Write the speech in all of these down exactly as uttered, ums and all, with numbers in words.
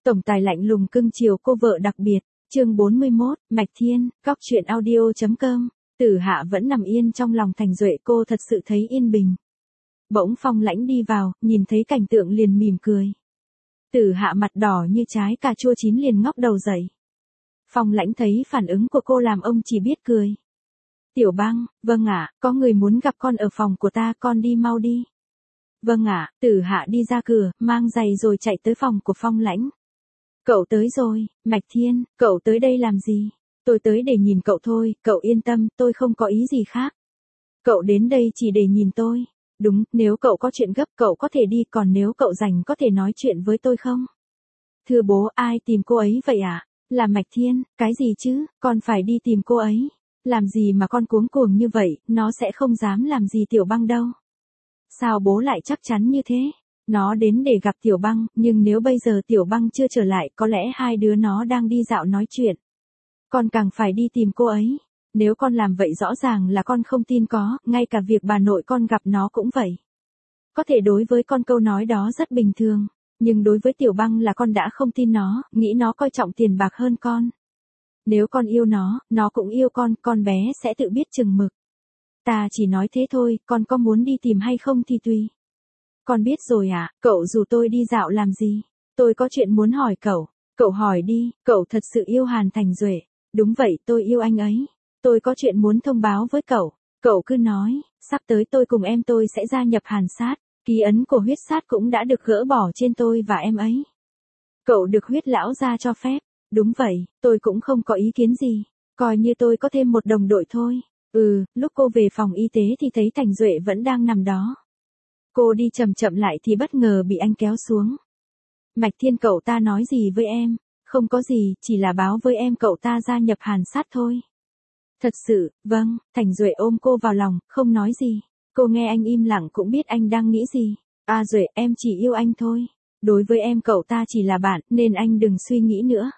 Tổng tài lạnh lùng cưng chiều cô vợ đặc biệt, chương bốn mươi mốt, Mạch Thiên, góc truyện audio chấm com. Tử Hạ vẫn nằm yên trong lòng Thành Duệ, cô thật sự thấy yên bình. Bỗng Phong Lãnh đi vào, nhìn thấy cảnh tượng liền mỉm cười. Tử Hạ mặt đỏ như trái cà chua chín liền ngóc đầu dậy. Phong Lãnh thấy phản ứng của cô làm ông chỉ biết cười. Tiểu Băng, vâng ạ, có người muốn gặp con ở phòng của ta, con đi mau đi. Vâng ạ, Tử Hạ đi ra cửa, mang giày rồi chạy tới phòng của Phong Lãnh. Cậu tới rồi, Mạch Thiên, cậu tới đây làm gì? Tôi tới để nhìn cậu thôi, cậu yên tâm, tôi không có ý gì khác. Cậu đến đây chỉ để nhìn tôi. Đúng, nếu cậu có chuyện gấp cậu có thể đi, còn nếu cậu rảnh có thể nói chuyện với tôi không? Thưa bố, ai tìm cô ấy vậy ạ? À? Là Mạch Thiên, cái gì chứ, con phải đi tìm cô ấy. Làm gì mà con cuống cuồng như vậy, nó sẽ không dám làm gì Tiểu Băng đâu. Sao bố lại chắc chắn như thế? Nó đến để gặp Tiểu Băng, nhưng nếu bây giờ Tiểu Băng chưa trở lại, có lẽ hai đứa nó đang đi dạo nói chuyện. Con càng phải đi tìm cô ấy. Nếu con làm vậy rõ ràng là con không tin có, ngay cả việc bà nội con gặp nó cũng vậy. Có thể đối với con câu nói đó rất bình thường, nhưng đối với Tiểu Băng là con đã không tin nó, nghĩ nó coi trọng tiền bạc hơn con. Nếu con yêu nó, nó cũng yêu con, con bé sẽ tự biết chừng mực. Ta chỉ nói thế thôi, con có muốn đi tìm hay không thì tùy. Con biết rồi ạ, à, cậu rủ tôi đi dạo làm gì? Tôi có chuyện muốn hỏi cậu. Cậu hỏi đi, cậu thật sự yêu Hàn Thành Duệ. Đúng vậy, tôi yêu anh ấy. Tôi có chuyện muốn thông báo với cậu. Cậu cứ nói, sắp tới tôi cùng em tôi sẽ gia nhập Hàn Sát. Ký ấn của huyết sát cũng đã được gỡ bỏ trên tôi và em ấy. Cậu được huyết lão gia cho phép. Đúng vậy, tôi cũng không có ý kiến gì. Coi như tôi có thêm một đồng đội thôi. Ừ, lúc cô về phòng y tế thì thấy Thành Duệ vẫn đang nằm đó. Cô đi chậm chậm lại thì bất ngờ bị anh kéo xuống. Mạch Thiên, cậu ta nói gì với em? Không có gì, chỉ là báo với em cậu ta gia nhập Hàn Sát thôi. Thật sự, vâng, Thành Duệ ôm cô vào lòng, không nói gì. Cô nghe anh im lặng cũng biết anh đang nghĩ gì. À Duệ, em chỉ yêu anh thôi. Đối với em cậu ta chỉ là bạn, nên anh đừng suy nghĩ nữa.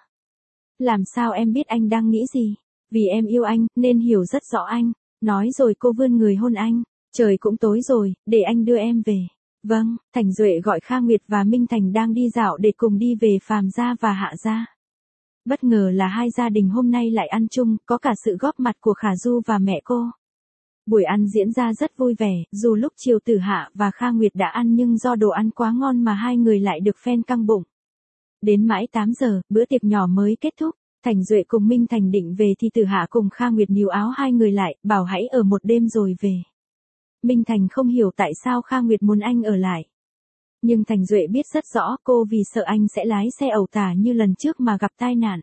Làm sao em biết anh đang nghĩ gì? Vì em yêu anh, nên hiểu rất rõ anh. Nói rồi cô vươn người hôn anh. Trời cũng tối rồi, để anh đưa em về. Vâng, Thành Duệ gọi Kha Nguyệt và Minh Thành đang đi dạo để cùng đi về Phàm gia và Hạ gia. Bất ngờ là hai gia đình hôm nay lại ăn chung, có cả sự góp mặt của Khả Du và mẹ cô. Buổi ăn diễn ra rất vui vẻ, dù lúc chiều Tử Hạ và Kha Nguyệt đã ăn nhưng do đồ ăn quá ngon mà hai người lại được phen căng bụng. Đến mãi tám giờ, bữa tiệc nhỏ mới kết thúc. Thành Duệ cùng Minh Thành định về thì Tử Hạ cùng Kha Nguyệt níu áo hai người lại, bảo hãy ở một đêm rồi về. Minh Thành không hiểu tại sao Kha Nguyệt muốn anh ở lại. Nhưng Thành Duệ biết rất rõ cô vì sợ anh sẽ lái xe ẩu tả như lần trước mà gặp tai nạn.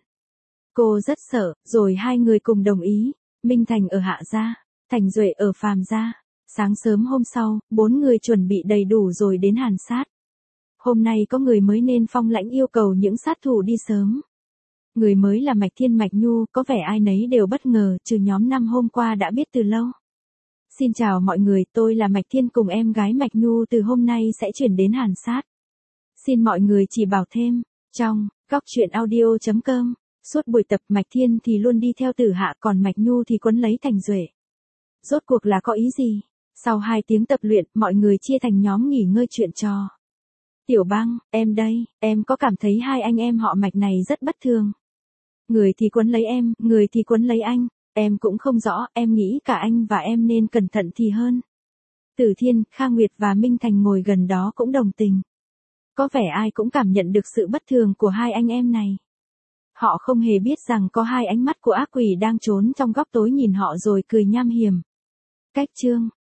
Cô rất sợ, rồi hai người cùng đồng ý. Minh Thành ở Hạ gia, Thành Duệ ở Phàm gia. Sáng sớm hôm sau, bốn người chuẩn bị đầy đủ rồi đến Hàn Sát. Hôm nay có người mới nên Phong Lãnh yêu cầu những sát thủ đi sớm. Người mới là Mạch Thiên Mạch Nhu, có vẻ ai nấy đều bất ngờ, trừ nhóm năm hôm qua đã biết từ lâu. Xin chào mọi người, tôi là Mạch Thiên cùng em gái Mạch Nhu từ hôm nay sẽ chuyển đến Hàn Sát. Xin mọi người chỉ bảo thêm, trong, góc truyện audio chấm com, suốt buổi tập Mạch Thiên thì luôn đi theo Tử Hạ còn Mạch Nhu thì quấn lấy Thành Duệ. Rốt cuộc là có ý gì? Sau hai tiếng tập luyện, mọi người chia thành nhóm nghỉ ngơi chuyện trò. Tiểu Băng, em đây, em có cảm thấy hai anh em họ Mạch này rất bất thường. Người thì quấn lấy em, người thì quấn lấy anh. Em cũng không rõ, em nghĩ cả anh và em nên cẩn thận thì hơn. Tử Thiên, Kha Nguyệt và Minh Thành ngồi gần đó cũng đồng tình. Có vẻ ai cũng cảm nhận được sự bất thường của hai anh em này. Họ không hề biết rằng có hai ánh mắt của ác quỷ đang trốn trong góc tối nhìn họ rồi cười nham hiểm. Cách chương